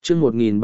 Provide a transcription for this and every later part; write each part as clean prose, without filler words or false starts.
chương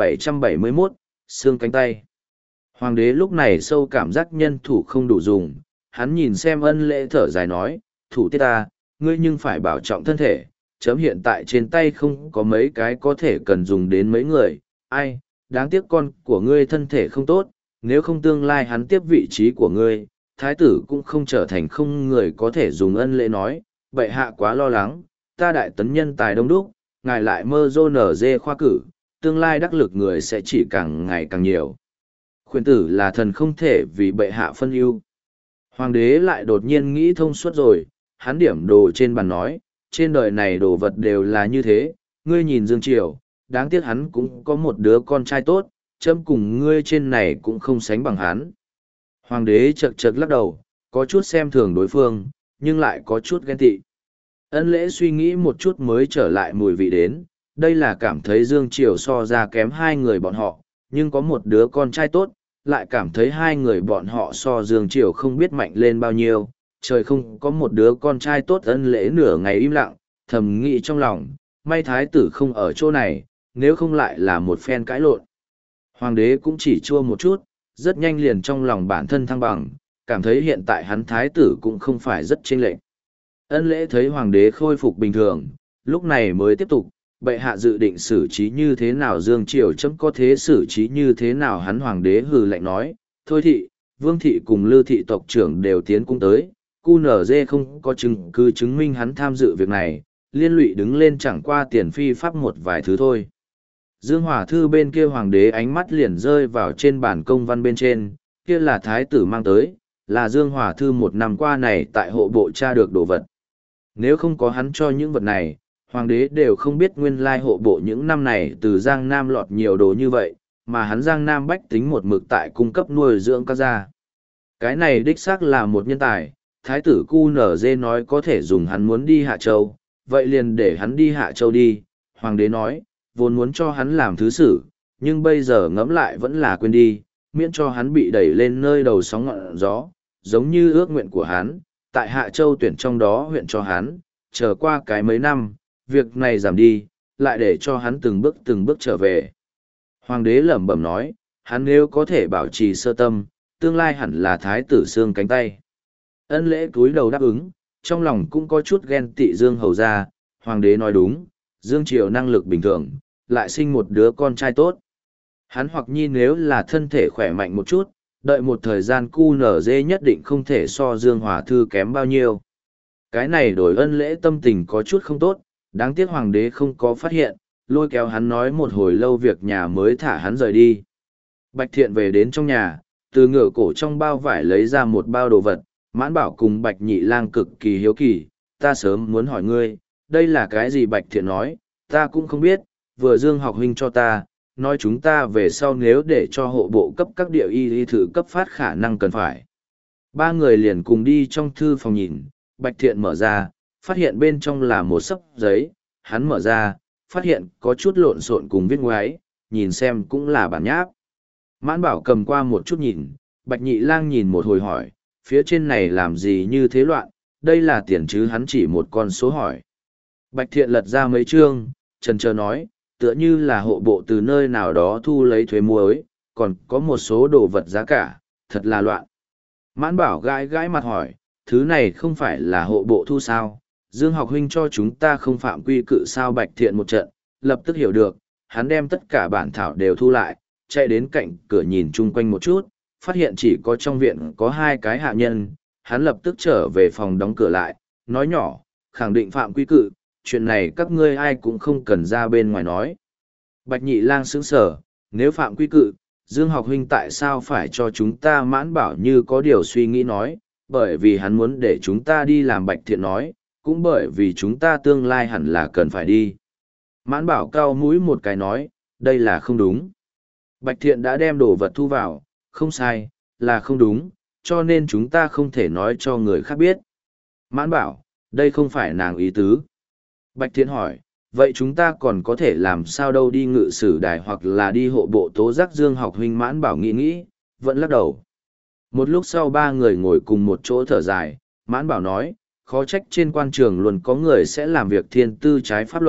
1771, xương cánh tay. Hoàng đế lúc này sâu cảm giác nhân thủ không đủ dùng, hắn nhìn xem Ân Lễ thở dài nói, thủ tiết ta, ngươi nhưng phải bảo trọng thân thể, chấm hiện tại trên tay không có mấy cái có thể cần dùng đến mấy người, ai, đáng tiếc con của ngươi thân thể không tốt, nếu không tương lai hắn tiếp vị trí của ngươi, thái tử cũng không trở thành không người có thể dùng. Ân Lễ nói, bệ hạ quá lo lắng, ta đại tấn nhân tài đông đúc, ngài lại mơ dô nở dê khoa cử, tương lai đắc lực người sẽ chỉ càng ngày càng nhiều. Khuyển tử là thần không thể vì bệ hạ phân ưu. Hoàng đế lại đột nhiên nghĩ thông suốt rồi, hắn điểm đồ trên bàn nói, trên đời này đồ vật đều là như thế, ngươi nhìn Dương Triều, đáng tiếc hắn cũng có một đứa con trai tốt, chấm cùng ngươi trên này cũng không sánh bằng hắn. Hoàng đế chật chật lắc đầu, có chút xem thường đối phương, nhưng lại có chút ghen tị. Ân Lễ suy nghĩ một chút mới trở lại mùi vị đến, đây là cảm thấy Dương Triều so ra kém hai người bọn họ, nhưng có một đứa con trai tốt, lại cảm thấy hai người bọn họ so Dương Triều không biết mạnh lên bao nhiêu, trời không có một đứa con trai tốt. Ân Lễ nửa ngày im lặng, thầm nghĩ trong lòng, may thái tử không ở chỗ này, nếu không lại là một phen cãi lộn. Hoàng đế cũng chỉ chua một chút, rất nhanh liền trong lòng bản thân thăng bằng, cảm thấy hiện tại hắn thái tử cũng không phải rất chênh lệch. Ân Lễ thấy hoàng đế khôi phục bình thường, lúc này mới tiếp tục, bệ hạ dự định xử trí như thế nào Dương Triều chấm có thế xử trí như thế nào. Hắn hoàng đế hừ lạnh nói, thôi thị, Vương thị cùng Lư thị tộc trưởng đều tiến cung tới, QNZ không có chứng cứ chứng minh hắn tham dự việc này, liên lụy đứng lên chẳng qua tiền phi pháp một vài thứ thôi. Dương Hỏa Thư bên kia hoàng đế ánh mắt liền rơi vào trên bản công văn bên trên, kia là thái tử mang tới, là Dương Hỏa Thư một năm qua này tại hộ bộ tra được đồ vật. Nếu không có hắn cho những vật này, hoàng đế đều không biết nguyên lai hộ bộ những năm này từ Giang Nam lọt nhiều đồ như vậy, mà hắn Giang Nam bách tính một mực tại cung cấp nuôi dưỡng các gia. Cái này đích xác là một nhân tài, thái tử QNZ nói có thể dùng hắn muốn đi Hạ Châu, vậy liền để hắn đi Hạ Châu đi. Hoàng đế nói, vốn muốn cho hắn làm thứ sử, nhưng bây giờ ngẫm lại vẫn là quên đi, miễn cho hắn bị đẩy lên nơi đầu sóng ngọn gió, giống như ước nguyện của hắn, tại Hạ Châu tuyển trong đó huyện cho hắn, chờ qua cái mấy năm, việc này giảm đi, lại để cho hắn từng bước trở về. Hoàng đế lẩm bẩm nói, hắn nếu có thể bảo trì sơ tâm, tương lai hẳn là thái tử xương cánh tay. Ân Lễ cúi đầu đáp ứng, trong lòng cũng có chút ghen tị Dương hầu ra. Hoàng đế nói đúng, Dương Triều năng lực bình thường, lại sinh một đứa con trai tốt. Hắn hoặc nhi nếu là thân thể khỏe mạnh một chút, đợi một thời gian QNZ nhất định không thể so Dương Hỏa Thư kém bao nhiêu. Cái này đổi Ân Lễ tâm tình có chút không tốt, đáng tiếc hoàng đế không có phát hiện, lôi kéo hắn nói một hồi lâu việc nhà mới thả hắn rời đi. Bạch Thiện về đến trong nhà, từ ngựa cổ trong bao vải lấy ra một bao đồ vật, Mãn Bảo cùng Bạch Nhị Lang cực kỳ hiếu kỳ, ta sớm muốn hỏi ngươi, đây là cái gì? Bạch Thiện nói, ta cũng không biết, vừa Dương học huynh cho ta, nói chúng ta về sau nếu để cho hộ bộ cấp các địa y thử cấp phát khả năng cần phải. Ba người liền cùng đi trong thư phòng nhìn, Bạch Thiện mở ra, phát hiện bên trong là một xấp giấy, hắn mở ra, phát hiện có chút lộn xộn cùng viết ngoáy, nhìn xem cũng là bản nháp. Mãn Bảo cầm qua một chút nhìn, Bạch Nhị Lang nhìn một hồi hỏi, phía trên này làm gì như thế loạn, đây là tiền chứ? Hắn chỉ một con số hỏi. Bạch Thiện lật ra mấy chương, chần chờ nói, tựa như là hộ bộ từ nơi nào đó thu lấy thuế muối, còn có một số đồ vật giá cả, thật là loạn. Mãn Bảo gãi gãi mặt hỏi, thứ này không phải là hộ bộ thu sao? Dương học huynh cho chúng ta không phạm quy cự sao? Bạch Thiện một trận, lập tức hiểu được, hắn đem tất cả bản thảo đều thu lại, chạy đến cạnh cửa nhìn chung quanh một chút, phát hiện chỉ có trong viện có hai cái hạ nhân, hắn lập tức trở về phòng đóng cửa lại, nói nhỏ, khẳng định phạm quy cự, chuyện này các ngươi ai cũng không cần ra bên ngoài nói. Bạch Nhị Lang sững sờ, nếu phạm quy cự, Dương học huynh tại sao phải cho chúng ta? Mãn Bảo như có điều suy nghĩ nói, bởi vì hắn muốn để chúng ta đi làm. Bạch Thiện nói, cũng bởi vì chúng ta tương lai hẳn là cần phải đi. Mãn Bảo cau mũi một cái nói, đây là không đúng. Bạch Thiện đã đem đồ vật thu vào, không sai, là không đúng, cho nên chúng ta không thể nói cho người khác biết. Mãn Bảo, đây không phải nàng ý tứ. Bạch Thiện hỏi, vậy chúng ta còn có thể làm sao đâu? Đi ngự sử đài hoặc là đi hộ bộ tố giác Dương học huynh? Mãn Bảo nghĩ, vẫn lắc đầu. Một lúc sau ba người ngồi cùng một chỗ thở dài, Mãn Bảo nói, khó trách trên quan trường luôn có người sẽ làm việc thiên tư trái pháp luật,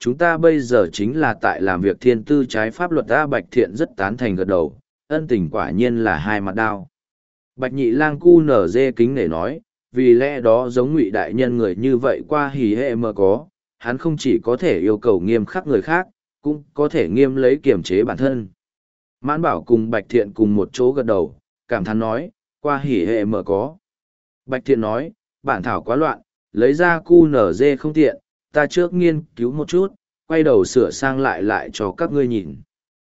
chúng ta bây giờ chính là tại làm việc thiên tư trái pháp luật. A Bạch Thiện rất tán thành gật đầu, ân tình quả nhiên là hai mặt đao. Bạch Nhị Lang cu nở dê kính để nói, vì lẽ đó giống Ngụy đại nhân người như vậy qua hỉ hệ mà có, hắn không chỉ có thể yêu cầu nghiêm khắc người khác, cũng có thể nghiêm lấy kiềm chế bản thân. Mãn Bảo cùng Bạch Thiện cùng một chỗ gật đầu, cảm thán nói, qua hỉ hệ mà có. Bạch Thiện nói, bản thảo quá loạn, lấy ra cu nở dê không tiện, ta trước nghiên cứu một chút, quay đầu sửa sang lại cho các ngươi nhìn.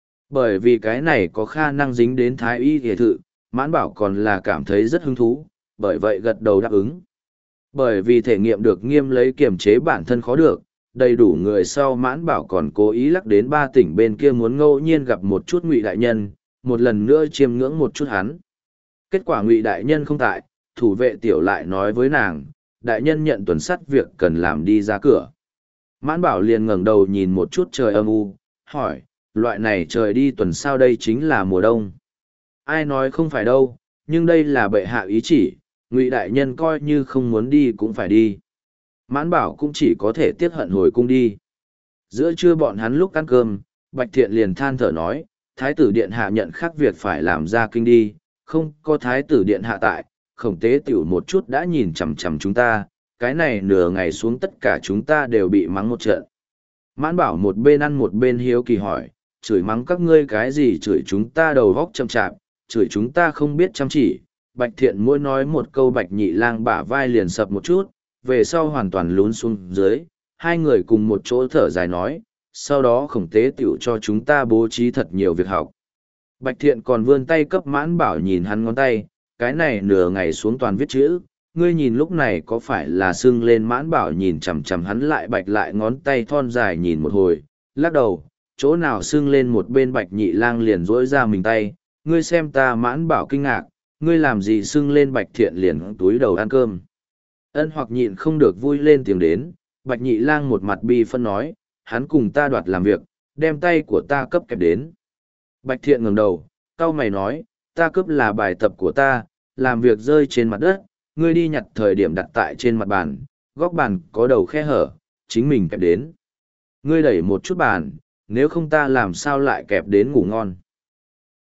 Bởi vì cái này có khả năng dính đến thái y y thự, Mãn Bảo còn là cảm thấy rất hứng thú, bởi vậy gật đầu đáp ứng. Bởi vì thể nghiệm được nghiêm lấy kiềm chế bản thân khó được, đầy đủ người sau Mãn Bảo còn cố ý lắc đến 3 tỉnh bên kia muốn ngẫu nhiên gặp một chút Ngụy đại nhân, một lần nữa chiêm ngưỡng một chút hắn. Kết quả Ngụy đại nhân không tại, thủ vệ tiểu lại nói với nàng, đại nhân nhận tuần sắt việc cần làm đi ra cửa. Mãn Bảo liền ngẩng đầu nhìn một chút trời âm u, hỏi, loại này trời đi tuần sao, đây chính là mùa đông. Ai nói không phải đâu, nhưng đây là bệ hạ ý chỉ, Ngụy đại nhân coi như không muốn đi cũng phải đi. Mãn Bảo cũng chỉ có thể tiếc hận hồi cung đi. Giữa trưa bọn hắn lúc ăn cơm, Bạch Thiện liền than thở nói, Thái tử điện hạ nhận khác việc phải làm ra kinh đi, không có Thái tử điện hạ tại, Khổng Tế Tiểu một chút đã nhìn chằm chằm chúng ta, cái này nửa ngày xuống tất cả chúng ta đều bị mắng một trận. Mãn Bảo một bên ăn một bên hiếu kỳ hỏi, chửi mắng các ngươi cái gì, chửi chúng ta đầu vóc chậm chạp, chửi chúng ta không biết chăm chỉ. Bạch Thiện mỗi nói một câu Bạch Nhị Lang bả vai liền sập một chút, về sau hoàn toàn lún xuống dưới, hai người cùng một chỗ thở dài nói, sau đó Khổng Tế Tiểu cho chúng ta bố trí thật nhiều việc học. Bạch Thiện còn vươn tay cấp Mãn Bảo nhìn hắn ngón tay, cái này nửa ngày xuống toàn viết chữ, ngươi nhìn lúc này có phải là sưng lên. Mãn Bảo nhìn chằm chằm hắn lại bạch lại ngón tay thon dài nhìn một hồi, lắc đầu, chỗ nào sưng lên. Một bên Bạch Nhị Lang liền dỗi ra mình tay, ngươi xem ta. Mãn Bảo kinh ngạc, ngươi làm gì sưng lên. Bạch Thiện liền túi đầu ăn cơm. Ân Hoặc nhịn không được vui lên tiếng đến, Bạch Nhị Lang một mặt bi phân nói, hắn cùng ta đoạt làm việc, đem tay của ta cấp kẹp đến. Bạch Thiện ngẩng đầu, cau mày nói, ta cướp là bài tập của ta, làm việc rơi trên mặt đất, ngươi đi nhặt thời điểm đặt tại trên mặt bàn, góc bàn có đầu khe hở, chính mình kẹp đến. Ngươi đẩy một chút bàn, nếu không ta làm sao lại kẹp đến ngủ ngon.